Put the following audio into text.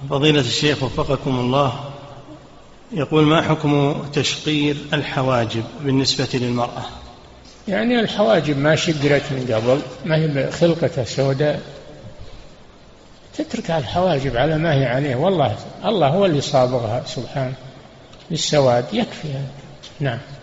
فضيلة الشيخ وفقكم الله، يقول: ما حكم تشقير الحواجب بالنسبة للمرأة؟ يعني الحواجب ما شقرت من قبل، ما هي خلقة سوداء، تترك الحواجب على ما هي عليه، والله الله هو اللي صابغها سبحانه بالسواد، يكفي هذا. نعم.